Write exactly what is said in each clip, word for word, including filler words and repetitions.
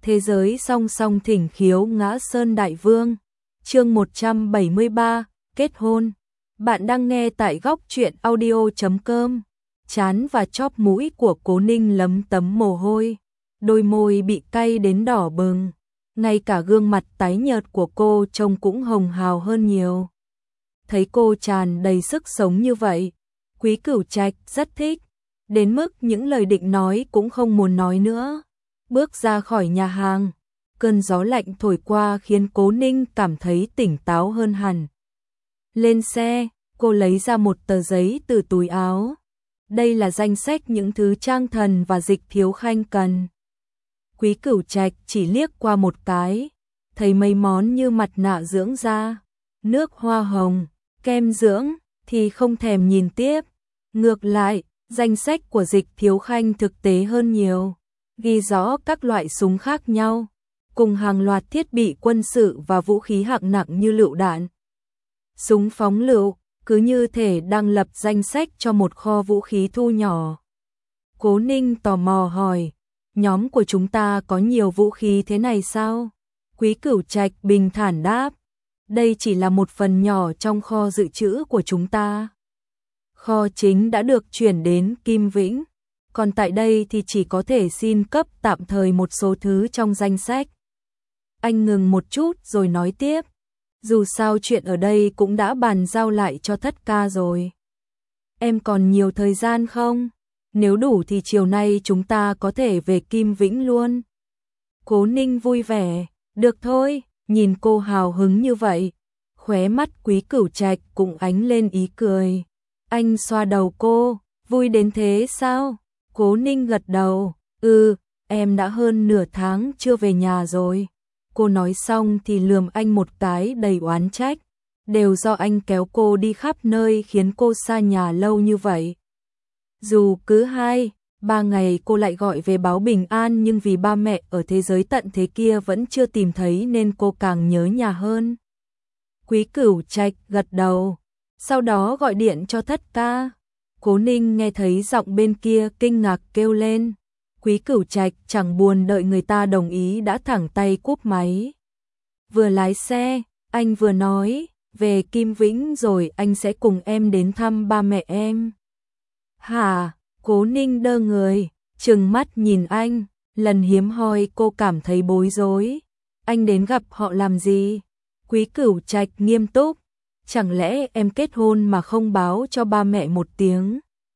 Thế giới song song thỉnh khiếu ngã sơn đại vương. Chương một trăm bảy mươi ba, kết hôn. Bạn đang nghe tại góc truyện audio chấm com. Trán và chóp mũi của Cố Ninh lấm tấm mồ hôi, đôi môi bị cay đến đỏ bừng, ngay cả gương mặt tái nhợt của cô trông cũng hồng hào hơn nhiều. Thấy cô tràn đầy sức sống như vậy, Quý Cửu Trạch rất thích, đến mức những lời định nói cũng không muốn nói nữa. Bước ra khỏi nhà hàng, cơn gió lạnh thổi qua khiến Cố Ninh cảm thấy tỉnh táo hơn hẳn. Lên xe, cô lấy ra một tờ giấy từ túi áo. Đây là danh sách những thứ Trang Thần và Dịch Thiếu Khanh cần. Quý Cửu Trạch chỉ liếc qua một cái, thấy mấy món như mặt nạ dưỡng da, nước hoa hồng, kem dưỡng thì không thèm nhìn tiếp. Ngược lại, danh sách của Dịch Thiếu Khanh thực tế hơn nhiều, ghi rõ các loại súng khác nhau, cùng hàng loạt thiết bị quân sự và vũ khí hạng nặng như lựu đạn, súng phóng lựu, cứ như thể đang lập danh sách cho một kho vũ khí thu nhỏ. Cố Ninh tò mò hỏi, nhóm của chúng ta có nhiều vũ khí thế này sao? Quý Cửu Trạch bình thản đáp, đây chỉ là một phần nhỏ trong kho dự trữ của chúng ta. Kho chính đã được chuyển đến Kim Vĩnh, còn tại đây thì chỉ có thể xin cấp tạm thời một số thứ trong danh sách. Anh ngừng một chút rồi nói tiếp, dù sao chuyện ở đây cũng đã bàn giao lại cho Thất Ca rồi. Em còn nhiều thời gian không? Nếu đủ thì chiều nay chúng ta có thể về Kim Vĩnh luôn. Cố Ninh vui vẻ, được thôi, nhìn cô hào hứng như vậy, khóe mắt Quý Cửu Trạch cũng ánh lên ý cười. Anh xoa đầu cô, vui đến thế sao? Cố Ninh gật đầu, ừ, em đã hơn nửa tháng chưa về nhà rồi. Cô nói xong thì lườm anh một cái đầy oán trách, đều do anh kéo cô đi khắp nơi khiến cô xa nhà lâu như vậy. Dù cứ hai, ba ngày cô lại gọi về báo bình an, nhưng vì ba mẹ ở thế giới tận thế kia vẫn chưa tìm thấy nên cô càng nhớ nhà hơn. Quý Cửu Trạch gật đầu, sau đó gọi điện cho Thất Ca. Cố Ninh nghe thấy giọng bên kia kinh ngạc kêu lên. Quý Cửu Trạch chẳng buồn đợi người ta đồng ý đã thẳng tay cúp máy. Vừa lái xe, anh vừa nói, về Kim Vĩnh rồi anh sẽ cùng em đến thăm ba mẹ em. Hả? Cố Ninh đơ người, trừng mắt nhìn anh, lần hiếm hoi cô cảm thấy bối rối. Anh đến gặp họ làm gì? Quý Cửu Trạch nghiêm túc, chẳng lẽ em kết hôn mà không báo cho ba mẹ một tiếng?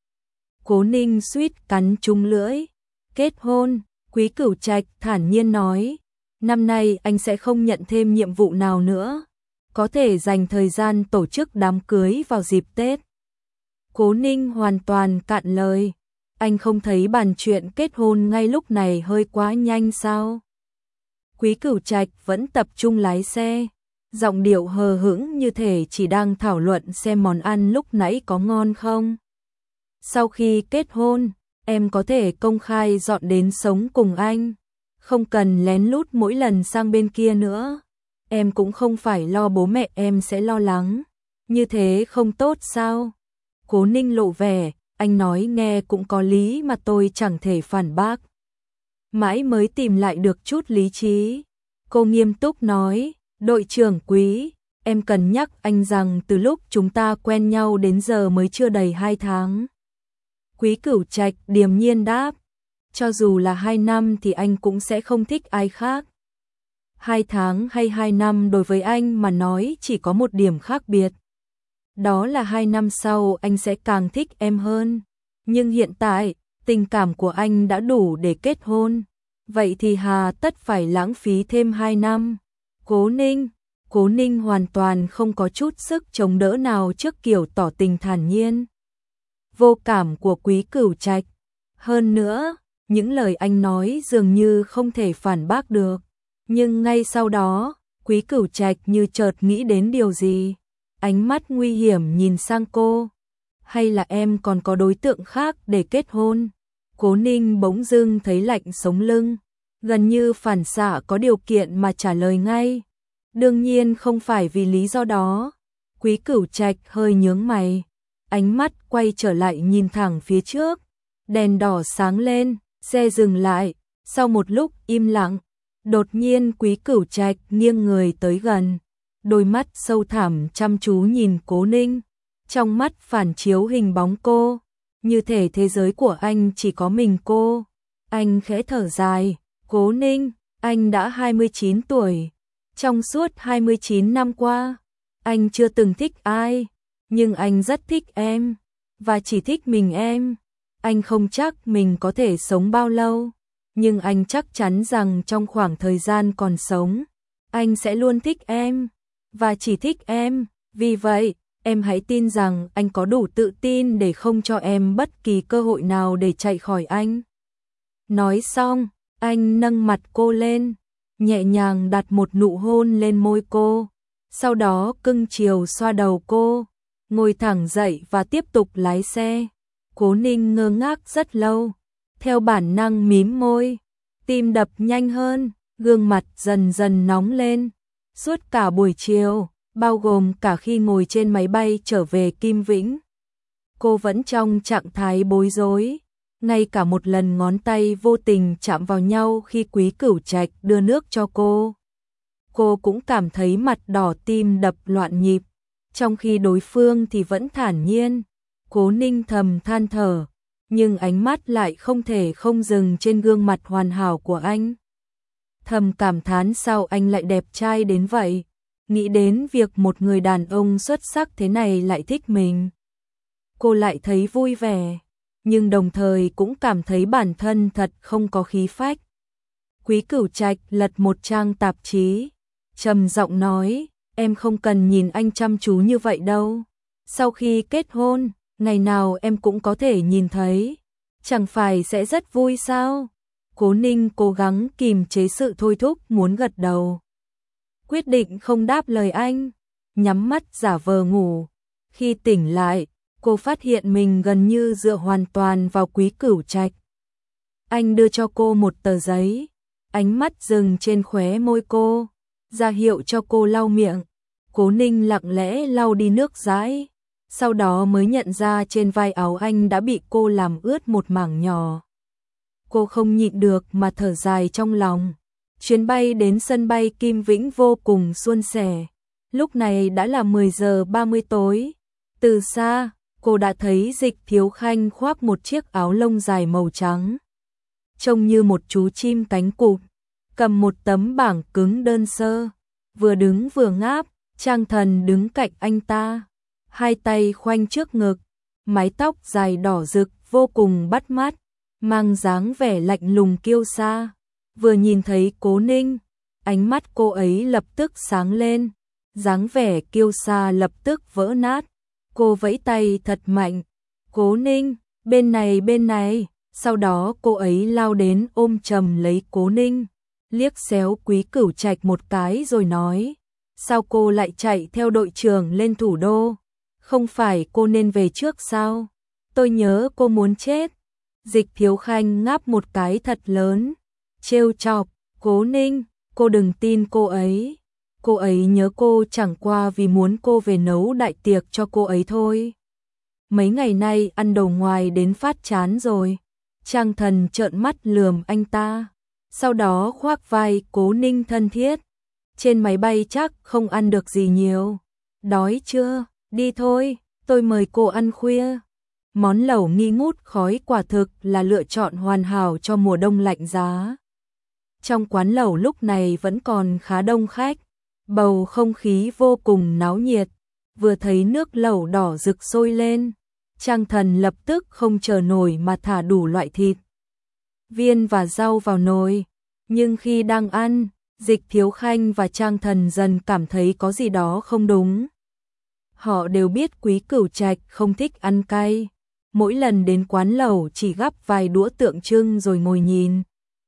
Cố Ninh suýt cắn trúng lưỡi. Kết hôn, Quý Cửu Trạch thản nhiên nói, năm nay anh sẽ không nhận thêm nhiệm vụ nào nữa, có thể dành thời gian tổ chức đám cưới vào dịp Tết. Cố Ninh hoàn toàn cạn lời, anh không thấy bàn chuyện kết hôn ngay lúc này hơi quá nhanh sao? Quý Cửu Trạch vẫn tập trung lái xe, giọng điệu hờ hững như thể chỉ đang thảo luận xem món ăn lúc nãy có ngon không. Sau khi kết hôn, em có thể công khai dọn đến sống cùng anh, không cần lén lút mỗi lần sang bên kia nữa. Em cũng không phải lo bố mẹ em sẽ lo lắng, như thế không tốt sao? Cố Ninh lộ vẻ, anh nói nghe cũng có lý mà tôi chẳng thể phản bác. Mãi mới tìm lại được chút lý trí, cô nghiêm túc nói, đội trưởng Quý, em cần nhắc anh rằng từ lúc chúng ta quen nhau đến giờ mới chưa đầy hai tháng. Quý Cửu Trạch điềm nhiên đáp, cho dù là hai năm thì anh cũng sẽ không thích ai khác. Hai tháng hay hai năm đối với anh mà nói chỉ có một điểm khác biệt. Đó là hai năm sau anh sẽ càng thích em hơn. Nhưng hiện tại, tình cảm của anh đã đủ để kết hôn. Vậy thì hà tất phải lãng phí thêm hai năm. Cố Ninh, Cố Ninh hoàn toàn không có chút sức chống đỡ nào trước kiểu tỏ tình thản nhiên, vô cảm của Quý Cửu Trạch. Hơn nữa, những lời anh nói dường như không thể phản bác được. Nhưng ngay sau đó, Quý Cửu Trạch như chợt nghĩ đến điều gì, ánh mắt nguy hiểm nhìn sang cô. Hay là em còn có đối tượng khác để kết hôn? Cố Ninh bỗng dưng thấy lạnh sống lưng, gần như phản xạ có điều kiện mà trả lời ngay. Đương nhiên không phải vì lý do đó. Quý Cửu Trạch hơi nhướng mày, ánh mắt quay trở lại nhìn thẳng phía trước. Đèn đỏ sáng lên, xe dừng lại, sau một lúc im lặng, Đột nhiên Quý Cửu Trạch nghiêng người tới gần, đôi mắt sâu thẳm chăm chú nhìn Cố Ninh, trong mắt phản chiếu hình bóng cô, như thể thế giới của anh chỉ có mình cô. Anh khẽ thở dài, Cố Ninh, anh đã hai mươi chín tuổi, trong suốt hai mươi chín năm qua, anh chưa từng thích ai, nhưng anh rất thích em, và chỉ thích mình em. Anh không chắc mình có thể sống bao lâu, nhưng anh chắc chắn rằng trong khoảng thời gian còn sống, anh sẽ luôn thích em, và chỉ thích em. Vì vậy, em hãy tin rằng anh có đủ tự tin để không cho em bất kỳ cơ hội nào để chạy khỏi anh. Nói xong, anh nâng mặt cô lên, nhẹ nhàng đặt một nụ hôn lên môi cô, sau đó cưng chiều xoa đầu cô, ngồi thẳng dậy và tiếp tục lái xe. Cố Ninh ngơ ngác rất lâu, theo bản năng mím môi, tim đập nhanh hơn, gương mặt dần dần nóng lên. Suốt cả buổi chiều, bao gồm cả khi ngồi trên máy bay trở về Kim Vĩnh, cô vẫn trong trạng thái bối rối, ngay cả một lần ngón tay vô tình chạm vào nhau khi Quý Cửu Trạch đưa nước cho cô. Cô cũng cảm thấy mặt đỏ, tim đập loạn nhịp, trong khi đối phương thì vẫn thản nhiên. Cố Ninh thầm than thở, nhưng ánh mắt lại không thể không dừng trên gương mặt hoàn hảo của anh. Thầm cảm thán sao anh lại đẹp trai đến vậy, nghĩ đến việc một người đàn ông xuất sắc thế này lại thích mình. Cô lại thấy vui vẻ, nhưng đồng thời cũng cảm thấy bản thân thật không có khí phách. Quý Cửu Trạch lật một trang tạp chí, trầm giọng nói, em không cần nhìn anh chăm chú như vậy đâu. Sau khi kết hôn, ngày nào em cũng có thể nhìn thấy, chẳng phải sẽ rất vui sao? Cố Ninh cố gắng kìm chế sự thôi thúc muốn gật đầu, quyết định không đáp lời anh, nhắm mắt giả vờ ngủ. Khi tỉnh lại, cô phát hiện mình gần như dựa hoàn toàn vào Quý Cửu Trạch. Anh đưa cho cô một tờ giấy, ánh mắt dừng trên khóe môi cô, ra hiệu cho cô lau miệng. Cố Ninh lặng lẽ lau đi nước dãi, sau đó mới nhận ra trên vai áo anh đã bị cô làm ướt một mảng nhỏ. Cô không nhịn được mà thở dài trong lòng. Chuyến bay đến sân bay Kim Vĩnh vô cùng suôn sẻ. Lúc này đã là mười giờ ba mươi tối. Từ xa, cô đã thấy Dịch Thiếu Khanh khoác một chiếc áo lông dài màu trắng, trông như một chú chim cánh cụt, cầm một tấm bảng cứng đơn sơ, vừa đứng vừa ngáp. Trang Thần đứng cạnh anh ta, hai tay khoanh trước ngực, mái tóc dài đỏ rực vô cùng bắt mắt, mang dáng vẻ lạnh lùng kiêu sa. Vừa nhìn thấy Cố Ninh, ánh mắt cô ấy lập tức sáng lên, dáng vẻ kiêu sa lập tức vỡ nát. Cô vẫy tay thật mạnh, Cố Ninh, bên này bên này. Sau đó cô ấy lao đến ôm chầm lấy Cố Ninh, liếc xéo Quý Cửu Trạch một cái rồi nói, sao cô lại chạy theo đội trưởng lên thủ đô? Không phải cô nên về trước sao? Tôi nhớ cô muốn chết. Dịch Thiếu Khanh ngáp một cái thật lớn, trêu chọc, Cố Ninh, cô đừng tin cô ấy. Cô ấy nhớ cô chẳng qua vì muốn cô về nấu đại tiệc cho cô ấy thôi. Mấy ngày nay ăn đồ ngoài đến phát chán rồi. Trang Thần trợn mắt lườm anh ta, sau đó khoác vai Cố Ninh thân thiết. Trên máy bay chắc không ăn được gì nhiều. Đói chưa? Đi thôi, tôi mời cô ăn khuya. Món lẩu nghi ngút khói quả thực là lựa chọn hoàn hảo cho mùa đông lạnh giá. Trong quán lẩu lúc này vẫn còn khá đông khách, bầu không khí vô cùng náo nhiệt. Vừa thấy nước lẩu đỏ rực sôi lên, Trang Thần lập tức không chờ nổi mà thả đủ loại thịt, viên và rau vào nồi. Nhưng khi đang ăn, Dịch Thiếu Khanh và Trang Thần dần cảm thấy có gì đó không đúng. Họ đều biết Quý Cửu Trạch không thích ăn cay, mỗi lần đến quán lẩu chỉ gắp vài đũa tượng trưng rồi ngồi nhìn.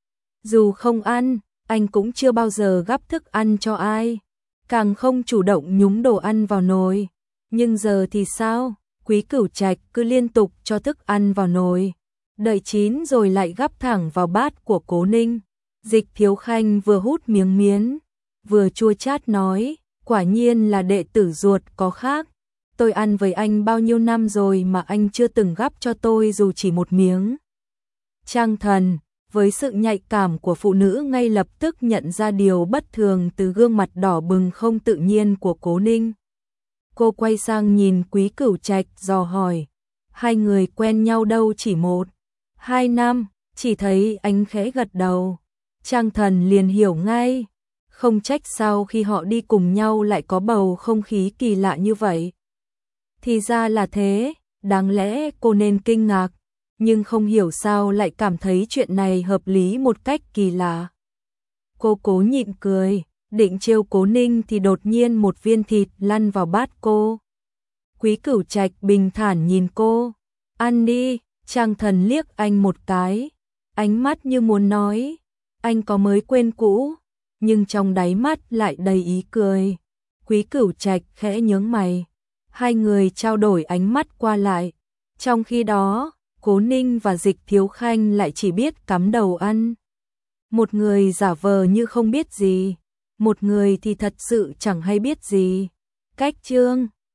Dù không ăn, anh cũng chưa bao giờ gắp thức ăn cho ai, càng không chủ động nhúng đồ ăn vào nồi. Nhưng giờ thì sao? Quý Cửu Trạch cứ liên tục cho thức ăn vào nồi, đợi chín rồi lại gắp thẳng vào bát của Cố Ninh. Dịch Thiếu Khanh vừa hút miếng miến, vừa chua chát nói, quả nhiên là đệ tử ruột có khác. Tôi ăn với anh bao nhiêu năm rồi mà anh chưa từng gắp cho tôi dù chỉ một miếng. Trang Thần, với sự nhạy cảm của phụ nữ ngay lập tức nhận ra điều bất thường từ gương mặt đỏ bừng không tự nhiên của Cố Ninh. Cô quay sang nhìn Quý Cửu Trạch dò hỏi, hai người quen nhau đâu chỉ một, hai năm, chỉ thấy anh khẽ gật đầu. Trang Thần liền hiểu ngay, không trách sao khi họ đi cùng nhau lại có bầu không khí kỳ lạ như vậy. Thì ra là thế, đáng lẽ cô nên kinh ngạc, nhưng không hiểu sao lại cảm thấy chuyện này hợp lý một cách kỳ lạ. Cô cố nhịn cười, định trêu Cố Ninh thì đột nhiên một viên thịt lăn vào bát cô. Quý Cửu Trạch bình thản nhìn cô, ăn đi. Trang Thần liếc anh một cái, ánh mắt như muốn nói, anh có mới quên cũ, nhưng trong đáy mắt lại đầy ý cười. Quý Cửu Trạch khẽ nhướng mày, hai người trao đổi ánh mắt qua lại. Trong khi đó, Cố Ninh và Dịch Thiếu Khanh lại chỉ biết cắm đầu ăn. Một người giả vờ như không biết gì, một người thì thật sự chẳng hay biết gì. Cách chương